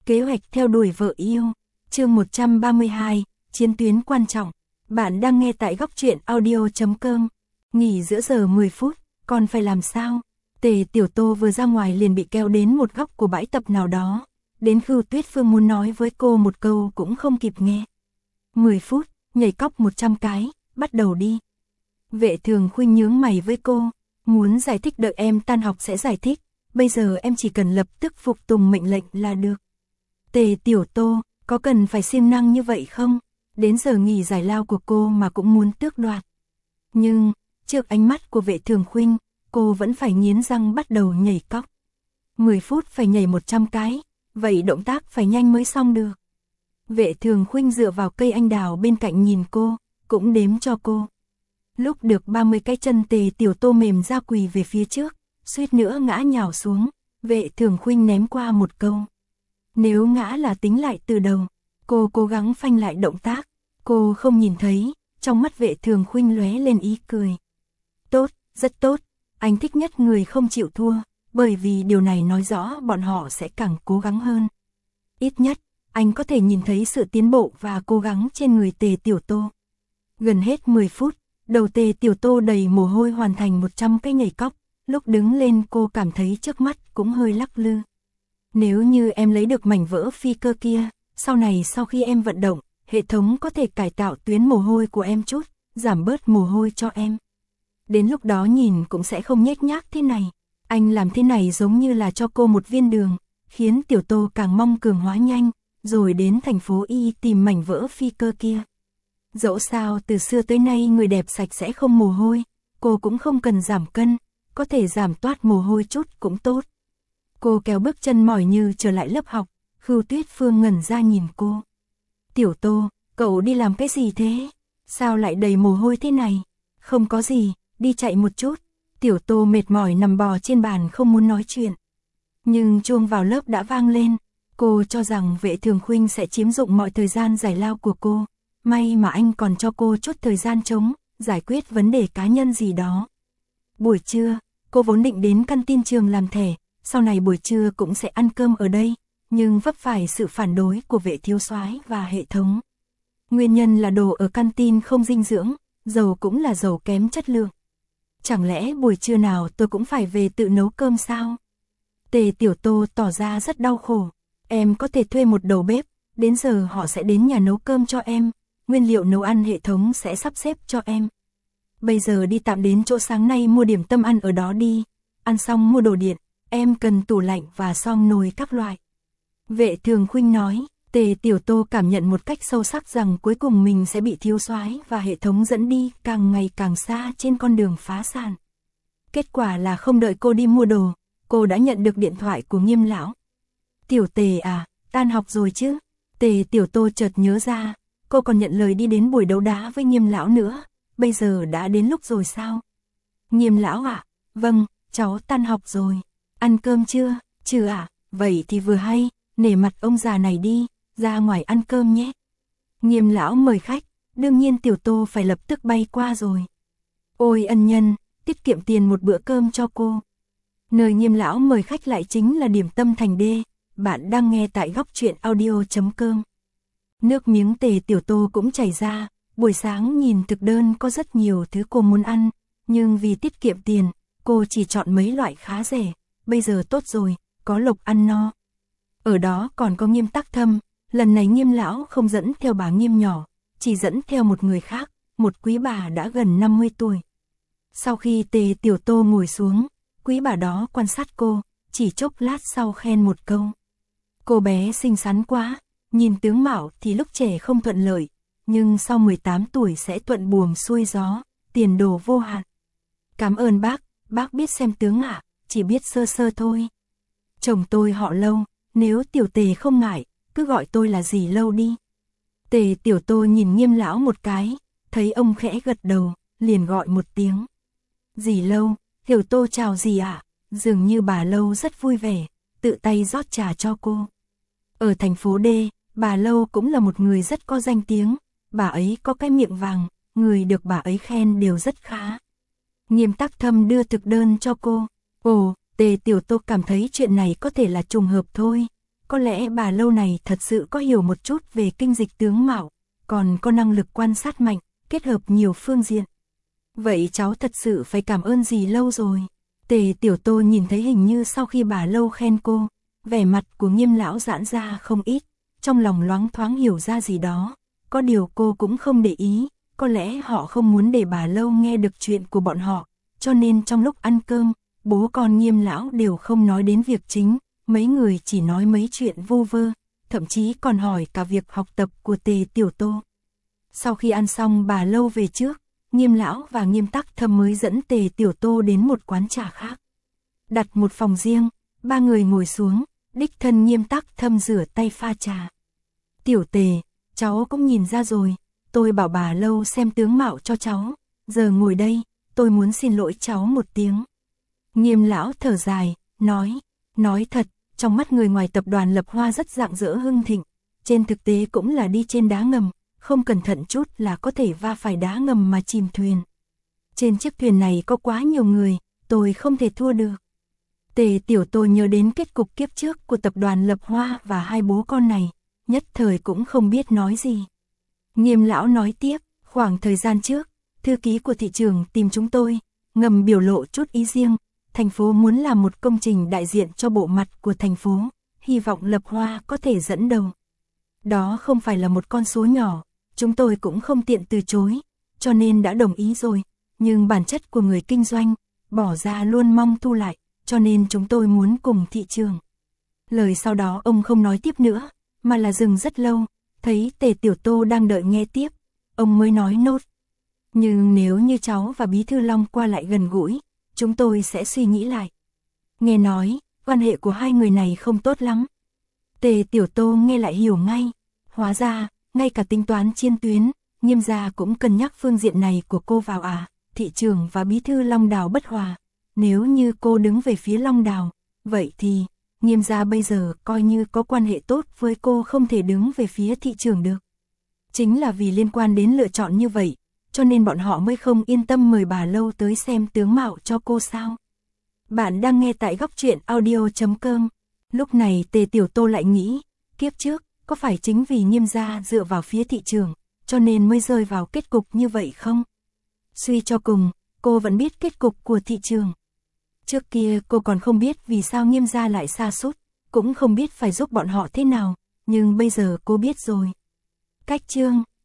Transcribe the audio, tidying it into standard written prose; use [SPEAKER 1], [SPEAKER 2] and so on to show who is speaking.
[SPEAKER 1] Kế hoạch theo đuổi vợ yêu. Chương 132, chiến tuyến quan trọng. Bạn đang nghe tại góc truyện audio.com. Nghỉ giữa giờ 10 phút, còn phải làm sao? Tề Tiểu Tô vừa ra ngoài liền bị kéo đến một góc của bãi tập nào đó. Đến Khưu Tuyết Phương muốn nói với cô một câu cũng không kịp nghe. 10 phút, nhảy cóc 100 cái, bắt đầu đi. Vệ Thường Khuynh nhướng mày với cô, muốn giải thích đợi em tan học sẽ giải thích, bây giờ em chỉ cần lập tức phục tùng mệnh lệnh là được. Tề Tiểu Tô, có cần phải siêng năng như vậy không? Đến giờ nghỉ giải lao của cô mà cũng muốn tước đoạt. Nhưng, trước ánh mắt của Vệ Thường Khuynh, cô vẫn phải nghiến răng bắt đầu nhảy cóc. 10 phút phải nhảy 100 cái, vậy động tác phải nhanh mới xong được. Vệ Thường Khuynh dựa vào cây anh đào bên cạnh nhìn cô, cũng đếm cho cô. Lúc được 30 cái chân Tề Tiểu Tô mềm ra quỳ về phía trước, suýt nữa ngã nhào xuống, Vệ Thường Khuynh ném qua một câu. Nếu ngã là tính lại từ đầu, cô cố gắng phanh lại động tác, cô không nhìn thấy, trong mắt Vệ Thường Khuynh lóe lên ý cười. Tốt, rất tốt, anh thích nhất người không chịu thua, bởi vì điều này nói rõ bọn họ sẽ càng cố gắng hơn. Ít nhất, anh có thể nhìn thấy sự tiến bộ và cố gắng trên người Tề Tiểu Tô. Gần hết 10 phút, đầu Tề Tiểu Tô đầy mồ hôi hoàn thành 100 cái nhảy cóc, lúc đứng lên cô cảm thấy trước mắt cũng hơi lắc lư. Nếu như em lấy được mảnh vỡ phi cơ kia, sau này sau khi em vận động, hệ thống có thể cải tạo tuyến mồ hôi của em chút, giảm bớt mồ hôi cho em. Đến lúc đó nhìn cũng sẽ không nhếch nhác thế này. Anh làm thế này giống như là cho cô một viên đường, khiến Tiểu Tô càng mong cường hóa nhanh, rồi đến thành phố Y tìm mảnh vỡ phi cơ kia. Dẫu sao từ xưa tới nay người đẹp sạch sẽ không mồ hôi, cô cũng không cần giảm cân, có thể giảm toát mồ hôi chút cũng tốt. Cô kéo bước chân mỏi như trở lại lớp học, Khưu Tuyết Phương ngẩn ra nhìn cô. Tiểu Tô, cậu đi làm cái gì thế? Sao lại đầy mồ hôi thế này? Không có gì, đi chạy một chút. Tiểu Tô mệt mỏi nằm bò trên bàn không muốn nói chuyện. Nhưng chuông vào lớp đã vang lên, cô cho rằng Vệ Thường Khuynh sẽ chiếm dụng mọi thời gian giải lao của cô. May mà anh còn cho cô chút thời gian trống, giải quyết vấn đề cá nhân gì đó. Buổi trưa, cô vốn định đến căn tin trường làm thẻ, sau này buổi trưa cũng sẽ ăn cơm ở đây, nhưng vấp phải sự phản đối của Vệ thiếu soái và hệ thống. Nguyên nhân là đồ ở căn tin không dinh dưỡng, dầu cũng là dầu kém chất lượng. Chẳng lẽ buổi trưa nào tôi cũng phải về tự nấu cơm sao? Tề Tiểu Tô tỏ ra rất đau khổ. Em có thể thuê một đầu bếp, đến giờ họ sẽ đến nhà nấu cơm cho em, nguyên liệu nấu ăn hệ thống sẽ sắp xếp cho em. Bây giờ đi tạm đến chỗ sáng nay mua điểm tâm ăn ở đó đi, ăn xong mua đồ điện, em cần tủ lạnh và xoong nồi các loại. Vệ Thường Khuynh nói. Tề Tiểu Tô cảm nhận một cách sâu sắc rằng cuối cùng mình sẽ bị thiếu soái và hệ thống dẫn đi càng ngày càng xa trên con đường phá sản. Kết quả là không đợi cô đi mua đồ, cô đã nhận được điện thoại của Nghiêm lão. Tiểu Tề à, tan học rồi chứ? Tề Tiểu Tô chợt nhớ ra, cô còn nhận lời đi đến buổi đấu đá với Nghiêm lão nữa, bây giờ đã đến lúc rồi sao? Nghiêm lão ạ, vâng, cháu tan học rồi. Ăn cơm chưa? Chưa ạ, vậy thì vừa hay, nể mặt ông già này đi. Ra ngoài ăn cơm nhé. Nghiêm lão mời khách, đương nhiên Tiểu Tô phải lập tức bay qua rồi. Ôi ân nhân, tiết kiệm tiền một bữa cơm cho cô. Nơi Nghiêm lão mời khách lại chính là điểm tâm Thành Đê, bạn đang nghe tại góc truyện audio.com. Nước miếng Tề Tiểu Tô cũng chảy ra, buổi sáng nhìn thực đơn có rất nhiều thứ cô muốn ăn, nhưng vì tiết kiệm tiền, cô chỉ chọn mấy loại khá rẻ, bây giờ tốt rồi, có lộc ăn no. Ở đó còn có Nghiêm Tắc Thâm. Lần này Nghiêm lão không dẫn theo bà Nghiêm nhỏ, chỉ dẫn theo một người khác, một quý bà đã gần 50 tuổi. Sau khi Tề Tiểu Tô ngồi xuống, quý bà đó quan sát cô, chỉ chốc lát sau khen một câu. Cô bé xinh xắn quá, nhìn tướng mạo thì lúc trẻ không thuận lợi, nhưng sau 18 tuổi sẽ thuận buồm xuôi gió, tiền đồ vô hạn. Cảm ơn bác biết xem tướng ạ, chỉ biết sơ sơ thôi. Chồng tôi họ Lâu, nếu Tiểu Tề không ngại, cứ gọi tôi là dì Lâu đi. Tề Tiểu Tô nhìn Nghiêm lão một cái, thấy ông khẽ gật đầu, liền gọi một tiếng. Dì Lâu, Tiểu Tô chào dì ạ. Dường như bà Lâu rất vui vẻ, tự tay rót trà cho cô. Ở thành phố D, bà Lâu cũng là một người rất có danh tiếng, bà ấy có cái miệng vàng, người được bà ấy khen đều rất khá. Nghiêm Tắc Thâm đưa thực đơn cho cô. Ồ, Tề Tiểu Tô cảm thấy chuyện này có thể là trùng hợp thôi. có lẽ bà lâu này thật sự có hiểu một chút về kinh dịch tướng mạo, còn có năng lực quan sát mạnh, kết hợp nhiều phương diện. Vậy cháu thật sự phải cảm ơn dì Lâu rồi. Tề Tiểu Tô nhìn thấy hình như sau khi bà Lâu khen cô, vẻ mặt của Nghiêm lão giãn ra không ít, trong lòng loáng thoáng hiểu ra gì đó, có điều cô cũng không để ý, có lẽ họ không muốn để bà Lâu nghe được chuyện của bọn họ, cho nên trong lúc ăn cơm, bố con Nghiêm lão đều không nói đến việc chính, mấy người chỉ nói mấy chuyện vô vơ, thậm chí còn hỏi cả việc học tập của Tề Tiểu Tô. Sau khi ăn xong bà Lâu về trước, Nghiêm lão và Nghiêm Tắc Thâm mới dẫn Tề Tiểu Tô đến một quán trà khác. Đặt một phòng riêng, ba người ngồi xuống, đích thân Nghiêm Tắc Thâm rửa tay pha trà. Tiểu Tề, cháu cũng nhìn ra rồi, tôi bảo bà Lâu xem tướng mạo cho cháu, giờ ngồi đây, tôi muốn xin lỗi cháu một tiếng. Nghiêm lão thở dài, nói thật, trong mắt người ngoài tập đoàn Lập Hoa rất rạng rỡ hưng thịnh, trên thực tế cũng là đi trên đá ngầm, không cẩn thận chút là có thể va phải đá ngầm mà chìm thuyền. Trên chiếc thuyền này có quá nhiều người, tôi không thể thua được. Tề Tiểu Tô nhớ đến kết cục kiếp trước của tập đoàn Lập Hoa và hai bố con này, nhất thời cũng không biết nói gì. Nghiêm lão nói tiếp, khoảng thời gian trước, thư ký của thị trường tìm chúng tôi, ngầm biểu lộ chút ý riêng, thành phố muốn làm một công trình đại diện cho bộ mặt của thành phố, hy vọng Lập Hoa có thể dẫn đầu. Đó không phải là một con số nhỏ, chúng tôi cũng không tiện từ chối, cho nên đã đồng ý rồi, nhưng bản chất của người kinh doanh, bỏ ra luôn mong thu lại, cho nên chúng tôi muốn cùng thị trường. Lời sau đó ông không nói tiếp nữa, mà là dừng rất lâu, thấy Tề Tiểu Tô đang đợi nghe tiếp, ông mới nói nốt. Nhưng nếu như cháu và Bí Thư Long qua lại gần gũi, chúng tôi sẽ suy nghĩ lại. Nghe nói, quan hệ của hai người này không tốt lắm. Tề Tiểu Tô nghe lại hiểu ngay, hóa ra, ngay cả tính toán chiên tuyến, Nghiêm gia cũng cân nhắc phương diện này của cô vào à, thị trường và Bí Thư Long Đào bất hòa. Nếu như cô đứng về phía Long Đào, vậy thì, Nghiêm gia bây giờ coi như có quan hệ tốt với cô không thể đứng về phía thị trường được. Chính là vì liên quan đến lựa chọn như vậy, cho nên bọn họ mới không yên tâm mời bà Lâu tới xem tướng mạo cho cô sao. Bạn đang nghe tại góc truyện audio.com. Lúc này Tề Tiểu Tô lại nghĩ, kiếp trước, có phải chính vì Nghiêm gia dựa vào phía thị trường, cho nên mới rơi vào kết cục như vậy không? Suy cho cùng, cô vẫn biết kết cục của thị trường. Trước kia cô còn không biết vì sao Nghiêm gia lại sa sút, cũng không biết phải giúp bọn họ thế nào, nhưng bây giờ cô biết rồi. Cách chương